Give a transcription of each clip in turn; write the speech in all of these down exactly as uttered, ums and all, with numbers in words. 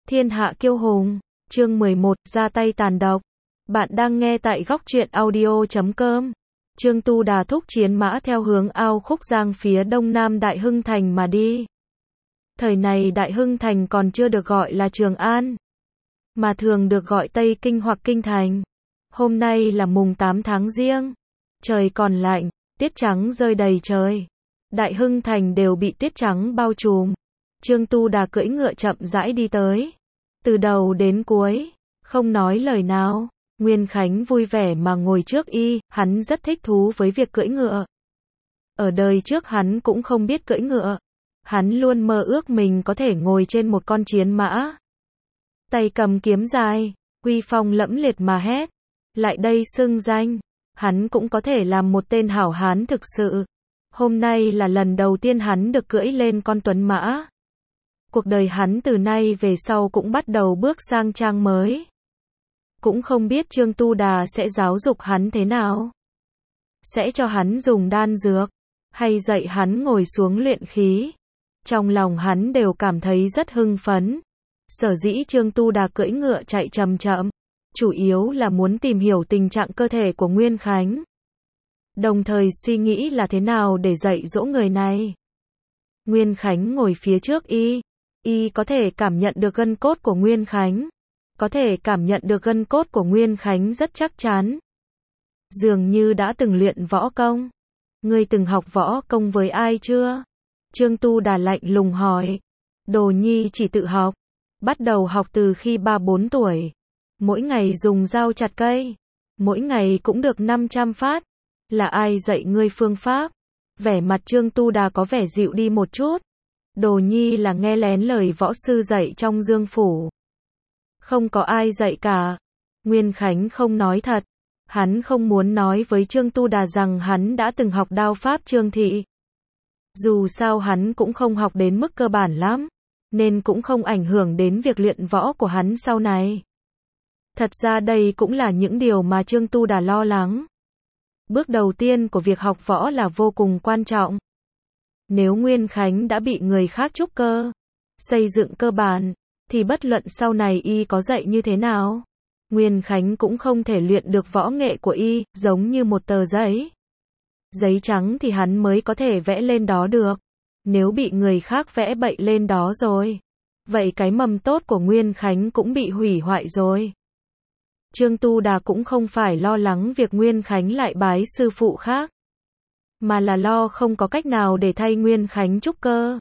Thiên hạ kiêu hùng, chương mười một, ra tay tàn độc. Bạn đang nghe tại góc truyện audio chấm com. Trương Tu Đà thúc chiến mã theo hướng ao Khúc Giang phía đông nam Đại Hưng Thành mà đi. Thời này Đại Hưng Thành còn chưa được gọi là Trường An, mà thường được gọi Tây Kinh hoặc Kinh Thành. Hôm nay là mùng tám tháng Giêng, trời còn lạnh, tiết trắng rơi đầy trời. Đại Hưng Thành đều bị tiết trắng bao trùm. Trương Tu Đà cưỡi ngựa chậm rãi đi tới. Từ đầu đến cuối, không nói lời nào. Nguyên Khánh vui vẻ mà ngồi trước y, hắn rất thích thú với việc cưỡi ngựa. Ở đời trước hắn cũng không biết cưỡi ngựa. Hắn luôn mơ ước mình có thể ngồi trên một con chiến mã. Tay cầm kiếm dài, uy phong lẫm liệt mà hét. Lại đây xưng danh. Hắn cũng có thể làm một tên hảo hán thực sự. Hôm nay là lần đầu tiên hắn được cưỡi lên con tuấn mã. Cuộc đời hắn từ nay về sau cũng bắt đầu bước sang trang mới. Cũng không biết Trương Tu Đà sẽ giáo dục hắn thế nào. Sẽ cho hắn dùng đan dược, hay dạy hắn ngồi xuống luyện khí. Trong lòng hắn đều cảm thấy rất hưng phấn. Sở dĩ Trương Tu Đà cưỡi ngựa chạy chậm chậm, chủ yếu là muốn tìm hiểu tình trạng cơ thể của Nguyên Khánh. Đồng thời suy nghĩ là thế nào để dạy dỗ người này. Nguyên Khánh ngồi phía trước y. Y có thể cảm nhận được gân cốt của Nguyên Khánh. Có thể cảm nhận được gân cốt của Nguyên Khánh rất chắc chắn. Dường như đã từng luyện võ công. Ngươi từng học võ công với ai chưa? Trương Tu Đà lạnh lùng hỏi. Đồ nhi chỉ tự học. Bắt đầu học từ khi ba bốn tuổi. Mỗi ngày dùng dao chặt cây. Mỗi ngày cũng được năm trăm phát. Là ai dạy ngươi phương pháp? Vẻ mặt Trương Tu Đà có vẻ dịu đi một chút. Đồ nhi là nghe lén lời võ sư dạy trong Dương phủ. Không có ai dạy cả. Nguyên Khánh không nói thật. Hắn không muốn nói với Trương Tu Đà rằng hắn đã từng học đao pháp Trương thị. Dù sao hắn cũng không học đến mức cơ bản lắm, nên cũng không ảnh hưởng đến việc luyện võ của hắn sau này. Thật ra đây cũng là những điều mà Trương Tu Đà lo lắng. Bước đầu tiên của việc học võ là vô cùng quan trọng. Nếu Nguyên Khánh đã bị người khác trúc cơ, xây dựng cơ bản, thì bất luận sau này y có dạy như thế nào, Nguyên Khánh cũng không thể luyện được võ nghệ của y, giống như một tờ giấy. Giấy trắng thì hắn mới có thể vẽ lên đó được. Nếu bị người khác vẽ bậy lên đó rồi, vậy cái mầm tốt của Nguyên Khánh cũng bị hủy hoại rồi. Trương Tu Đà cũng không phải lo lắng việc Nguyên Khánh lại bái sư phụ khác, mà là lo không có cách nào để thay Nguyên Khánh trúc cơ.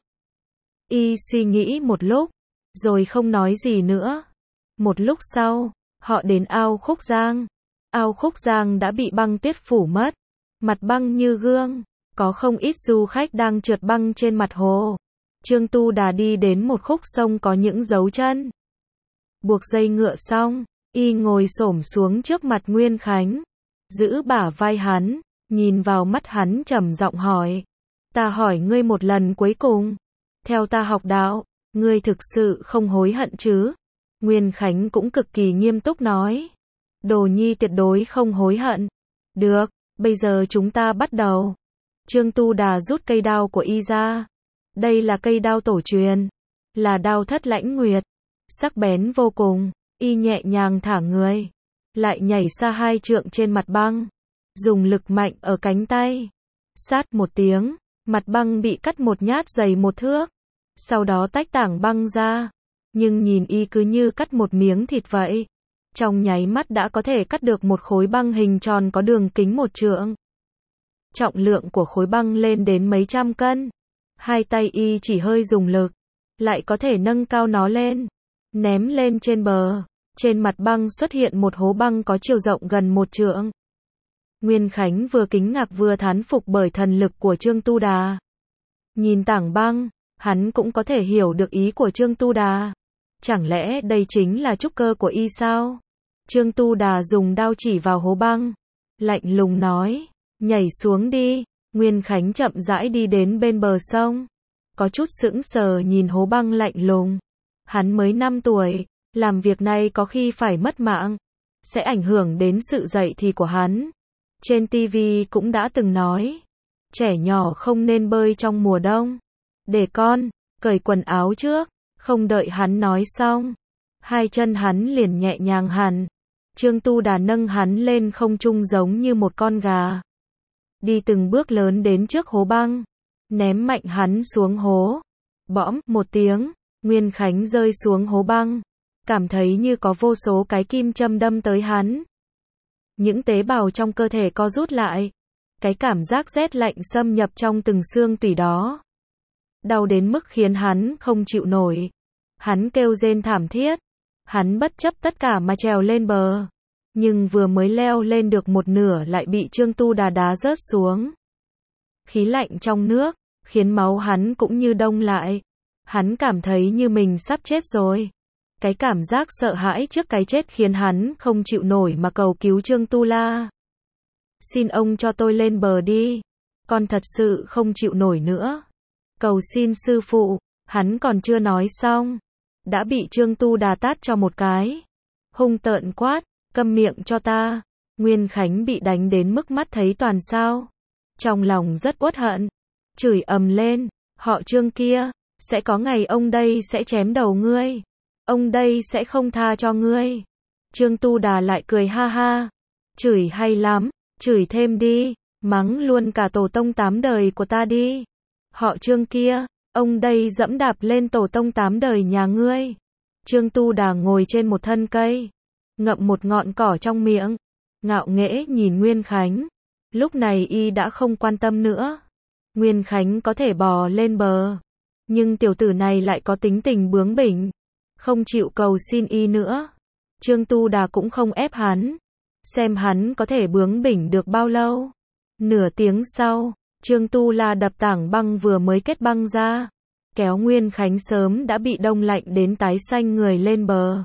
Y suy nghĩ một lúc, rồi không nói gì nữa. Một lúc sau, họ đến ao Khúc Giang. Ao Khúc Giang đã bị băng tuyết phủ mất, mặt băng như gương, có không ít du khách đang trượt băng trên mặt hồ. Trương Tu Đà đi đến một khúc sông có những dấu chân. Buộc dây ngựa xong, y ngồi xổm xuống trước mặt Nguyên Khánh, giữ bả vai hắn, nhìn vào mắt hắn trầm giọng hỏi. Ta hỏi ngươi một lần cuối cùng. Theo ta học đạo, ngươi thực sự không hối hận chứ? Nguyên Khánh cũng cực kỳ nghiêm túc nói. Đồ nhi tuyệt đối không hối hận. Được, bây giờ chúng ta bắt đầu. Trương Tu Đà rút cây đao của y ra. Đây là cây đao tổ truyền, là đao Thất Lãnh Nguyệt, sắc bén vô cùng. Y nhẹ nhàng thả người, lại nhảy xa hai trượng trên mặt băng, dùng lực mạnh ở cánh tay. Sát một tiếng, mặt băng bị cắt một nhát dày một thước, sau đó tách tảng băng ra. Nhưng nhìn y cứ như cắt một miếng thịt vậy. Trong nháy mắt đã có thể cắt được một khối băng hình tròn có đường kính một trượng. Trọng lượng của khối băng lên đến mấy trăm cân. Hai tay y chỉ hơi dùng lực, lại có thể nâng cao nó lên, ném lên trên bờ. Trên mặt băng xuất hiện một hố băng có chiều rộng gần một trượng. Nguyên Khánh vừa kinh ngạc vừa thán phục bởi thần lực của Trương Tu Đà. Nhìn tảng băng, hắn cũng có thể hiểu được ý của Trương Tu Đà. Chẳng lẽ đây chính là trúc cơ của y sao? Trương Tu Đà dùng đao chỉ vào hố băng, lạnh lùng nói, nhảy xuống đi. Nguyên Khánh chậm rãi đi đến bên bờ sông, có chút sững sờ nhìn hố băng lạnh lùng. Hắn mới năm tuổi, làm việc này có khi phải mất mạng, sẽ ảnh hưởng đến sự dậy thì của hắn. Trên ti vi cũng đã từng nói, trẻ nhỏ không nên bơi trong mùa đông. Để con cởi quần áo trước. Không đợi hắn nói xong, Hai chân hắn liền nhẹ nhàng hẳn. Trương Tu Đà nâng hắn lên không trung giống như một con gà. Đi từng bước lớn đến trước hố băng. Ném mạnh hắn xuống hố. Bõm, một tiếng. Nguyên Khánh rơi xuống hố băng. Cảm thấy như có vô số cái kim châm đâm tới hắn. Những tế bào trong cơ thể co rút lại. Cái cảm giác rét lạnh xâm nhập trong từng xương tủy đó. Đau đến mức khiến hắn không chịu nổi. Hắn kêu rên thảm thiết. Hắn bất chấp tất cả mà trèo lên bờ. Nhưng vừa mới leo lên được một nửa lại bị Trương Tu Đà đá rớt xuống. Khí lạnh trong nước, khiến máu hắn cũng như đông lại. Hắn cảm thấy như mình sắp chết rồi. Cái cảm giác sợ hãi trước cái chết khiến hắn không chịu nổi mà cầu cứu Trương Tu La. Xin ông cho tôi lên bờ đi. Con thật sự không chịu nổi nữa. Cầu xin sư phụ. Hắn còn chưa nói xong. Đã bị Trương Tu Đà tát cho một cái. Hung tợn quát. Câm miệng cho ta. Nguyên Khánh bị đánh đến mức mắt thấy toàn sao. Trong lòng rất uất hận. Chửi ầm lên. Họ Trương kia. Sẽ có ngày ông đây sẽ chém đầu ngươi. Ông đây sẽ không tha cho ngươi. Trương Tu Đà lại cười ha ha. Chửi hay lắm. Chửi thêm đi. Mắng luôn cả tổ tông tám đời của ta đi. Họ Trương kia. Ông đây dẫm đạp lên tổ tông tám đời nhà ngươi. Trương Tu Đà ngồi trên một thân cây. Ngậm một ngọn cỏ trong miệng. Ngạo nghễ nhìn Nguyên Khánh. Lúc này y đã không quan tâm nữa. Nguyên Khánh có thể bò lên bờ. Nhưng tiểu tử này lại có tính tình bướng bỉnh. Không chịu cầu xin y nữa. Trương Tu Đà cũng không ép hắn. Xem hắn có thể bướng bỉnh được bao lâu. Nửa tiếng sau, Trương Tu La đập tảng băng vừa mới kết băng ra. Kéo Nguyên Khánh sớm đã bị đông lạnh đến tái xanh người lên bờ.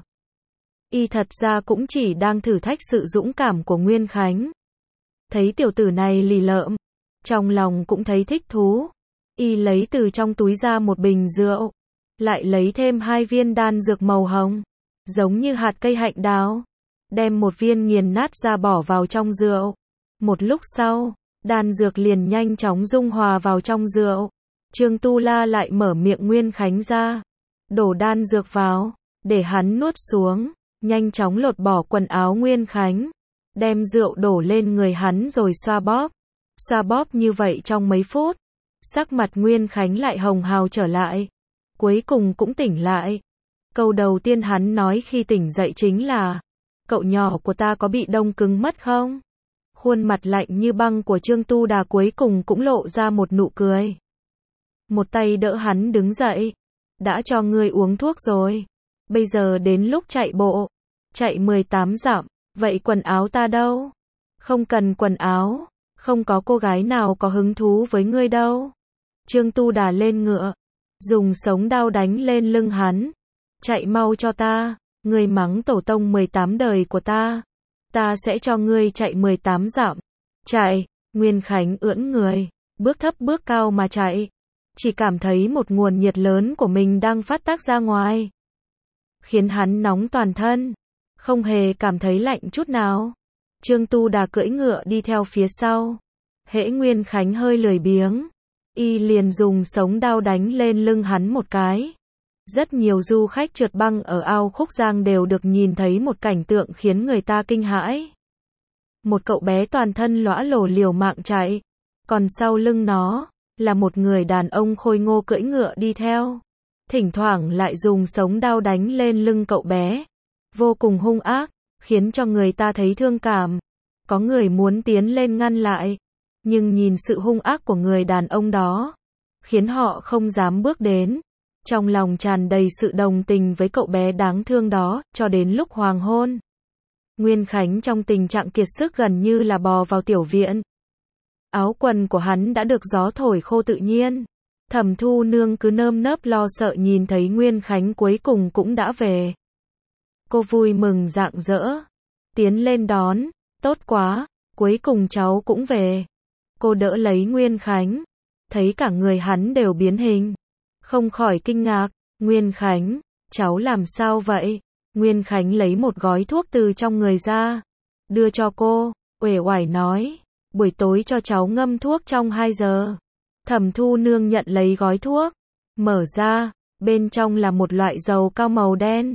Y thật ra cũng chỉ đang thử thách sự dũng cảm của Nguyên Khánh. Thấy tiểu tử này lì lợm. Trong lòng cũng thấy thích thú. Y lấy từ trong túi ra một bình rượu. Lại lấy thêm hai viên đan dược màu hồng. Giống như hạt cây hạnh đào. Đem một viên nghiền nát ra bỏ vào trong rượu. Một lúc sau, đan dược liền nhanh chóng dung hòa vào trong rượu. Trương Tu La lại mở miệng Nguyên Khánh ra. Đổ đan dược vào. Để hắn nuốt xuống. Nhanh chóng lột bỏ quần áo Nguyên Khánh. Đem rượu đổ lên người hắn rồi xoa bóp. Xoa bóp như vậy trong mấy phút. Sắc mặt Nguyên Khánh lại hồng hào trở lại. Cuối cùng cũng tỉnh lại. Câu đầu tiên hắn nói khi tỉnh dậy chính là: cậu nhỏ của ta có bị đông cứng mất không? Khuôn mặt lạnh như băng của Trương Tu Đà cuối cùng cũng lộ ra một nụ cười. Một tay đỡ hắn đứng dậy. Đã cho ngươi uống thuốc rồi. Bây giờ đến lúc chạy bộ. Chạy mười tám dặm. Vậy quần áo ta đâu? Không cần quần áo. Không có cô gái nào có hứng thú với ngươi đâu. Trương Tu Đà lên ngựa. Dùng sống đao đánh lên lưng hắn. Chạy mau cho ta. Ngươi mắng tổ tông mười tám đời của ta. Ta sẽ cho ngươi chạy mười tám dặm. Chạy. Nguyên Khánh ưỡn người. Bước thấp bước cao mà chạy. Chỉ cảm thấy một nguồn nhiệt lớn của mình đang phát tác ra ngoài. Khiến hắn nóng toàn thân. Không hề cảm thấy lạnh chút nào. Trương Tu Đà cưỡi ngựa đi theo phía sau. Hễ Nguyên Khánh hơi lười biếng. Y liền dùng sống đao đánh lên lưng hắn một cái. Rất nhiều du khách trượt băng ở ao Khúc Giang đều được nhìn thấy một cảnh tượng khiến người ta kinh hãi. Một cậu bé toàn thân lõa lồ liều mạng chạy. Còn sau lưng nó, là một người đàn ông khôi ngô cưỡi ngựa đi theo. Thỉnh thoảng lại dùng sống đao đánh lên lưng cậu bé. Vô cùng hung ác, khiến cho người ta thấy thương cảm. Có người muốn tiến lên ngăn lại. Nhưng nhìn sự hung ác của người đàn ông đó, khiến họ không dám bước đến. Trong lòng tràn đầy sự đồng tình với cậu bé đáng thương đó, cho đến lúc hoàng hôn. Nguyên Khánh trong tình trạng kiệt sức gần như là bò vào tiểu viện. Áo quần của hắn đã được gió thổi khô tự nhiên. Thẩm Thu Nương cứ nơm nớp lo sợ nhìn thấy Nguyên Khánh cuối cùng cũng đã về. Cô vui mừng rạng rỡ. Tiến lên đón. Tốt quá, cuối cùng cháu cũng về. Cô đỡ lấy Nguyên Khánh. Thấy cả người hắn đều biến hình. Không khỏi kinh ngạc. Nguyên Khánh, cháu làm sao vậy? Nguyên Khánh lấy một gói thuốc từ trong người ra. Đưa cho cô, uể oải nói. Buổi tối cho cháu ngâm thuốc trong hai giờ. Thẩm Thu Nương nhận lấy gói thuốc. Mở ra, bên trong là một loại dầu cao màu đen.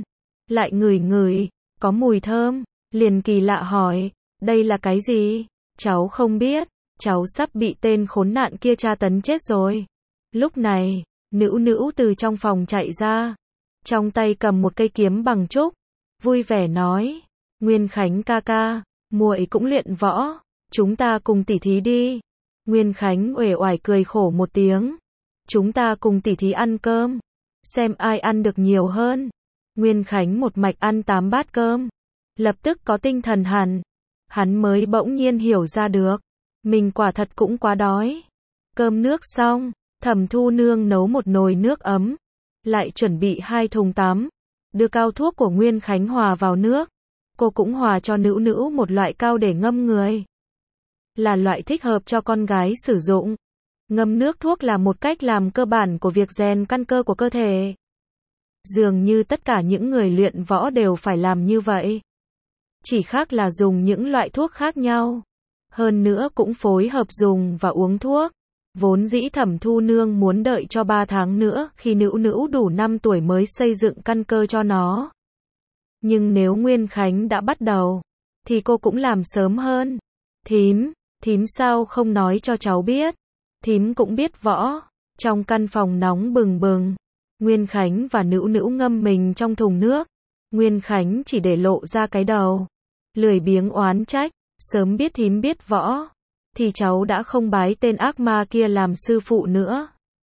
lại ngửi ngửi, có mùi thơm, liền kỳ lạ hỏi, đây là cái gì? Cháu không biết, cháu sắp bị tên khốn nạn kia tra tấn chết rồi. Lúc này, Nữu Nữu từ trong phòng chạy ra, trong tay cầm một cây kiếm bằng trúc, vui vẻ nói, Nguyên Khánh ca ca, muội cũng luyện võ, chúng ta cùng tỉ thí đi. Nguyên Khánh uể oải cười khổ một tiếng, chúng ta cùng tỉ thí ăn cơm, xem ai ăn được nhiều hơn. Nguyên Khánh một mạch ăn tám bát cơm, lập tức có tinh thần hẳn, hắn mới bỗng nhiên hiểu ra được, mình quả thật cũng quá đói. Cơm nước xong, Thẩm Thu Nương nấu một nồi nước ấm, lại chuẩn bị hai thùng tắm, đưa cao thuốc của Nguyên Khánh hòa vào nước. Cô cũng hòa cho Nữu Nữu một loại cao để ngâm người, là loại thích hợp cho con gái sử dụng. Ngâm nước thuốc là một cách làm cơ bản của việc rèn căn cơ của cơ thể. Dường như tất cả những người luyện võ đều phải làm như vậy. Chỉ khác là dùng những loại thuốc khác nhau. Hơn nữa cũng phối hợp dùng và uống thuốc. Vốn dĩ Thẩm Thu Nương muốn đợi cho ba tháng nữa khi Nữu Nữu đủ năm tuổi mới xây dựng căn cơ cho nó. Nhưng nếu Nguyên Khánh đã bắt đầu, thì cô cũng làm sớm hơn. Thím, thím sao không nói cho cháu biết? Thím cũng biết võ. Trong căn phòng nóng bừng bừng, Nguyên Khánh và Nữu Nữu ngâm mình trong thùng nước. Nguyên Khánh chỉ để lộ ra cái đầu, lười biếng oán trách, sớm biết thím biết võ, thì cháu đã không bái tên ác ma kia làm sư phụ nữa.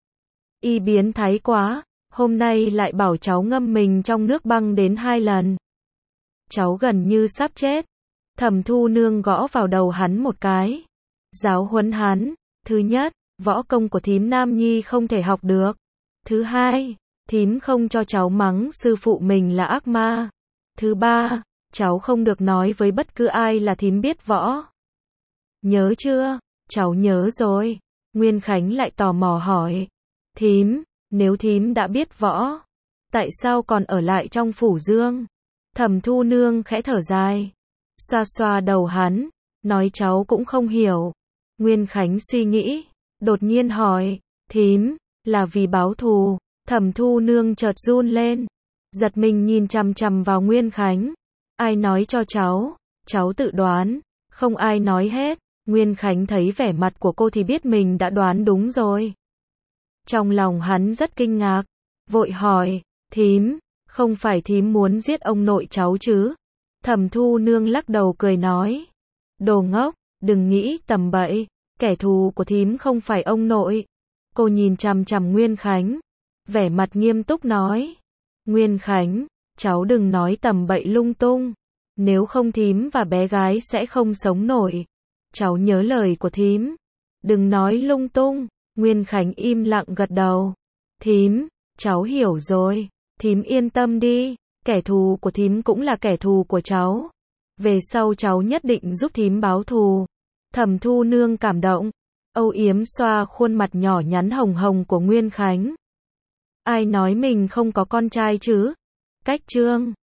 Y biến thái quá, hôm nay lại bảo cháu ngâm mình trong nước băng đến hai lần. Cháu gần như sắp chết. Thẩm Thu Nương gõ vào đầu hắn một cái, giáo huấn hắn. Thứ nhất, võ công của thím Nam Nhi không thể học được. Thứ hai, thím không cho cháu mắng sư phụ mình là ác ma. Thứ ba, cháu không được nói với bất cứ ai là thím biết võ. Nhớ chưa? Cháu nhớ rồi. Nguyên Khánh lại tò mò hỏi, thím, nếu thím đã biết võ, tại sao còn ở lại trong phủ Dương? Thẩm Thu Nương khẽ thở dài, xoa xoa đầu hắn, nói cháu cũng không hiểu. Nguyên Khánh suy nghĩ, đột nhiên hỏi, thím, là vì báo thù? Thẩm Thu Nương chợt run lên, giật mình nhìn chằm chằm vào Nguyên Khánh. Ai nói cho cháu? Cháu tự đoán, không ai nói hết. Nguyên Khánh thấy vẻ mặt của cô thì biết mình đã đoán đúng rồi. Trong lòng hắn rất kinh ngạc, vội hỏi, thím, không phải thím muốn giết ông nội cháu chứ? Thẩm Thu Nương lắc đầu cười nói, đồ ngốc, đừng nghĩ tầm bậy, kẻ thù của thím không phải ông nội. Cô nhìn chằm chằm Nguyên Khánh, vẻ mặt nghiêm túc nói, Nguyên Khánh, cháu đừng nói tầm bậy lung tung, nếu không thím và bé gái sẽ không sống nổi. Cháu nhớ lời của thím, đừng nói lung tung. Nguyên Khánh im lặng gật đầu, thím, cháu hiểu rồi, thím yên tâm đi, kẻ thù của thím cũng là kẻ thù của cháu. Về sau cháu nhất định giúp thím báo thù. Thẩm Thu Nương cảm động, âu yếm xoa khuôn mặt nhỏ nhắn hồng hồng của Nguyên Khánh. Ai nói mình không có con trai chứ? Cách chương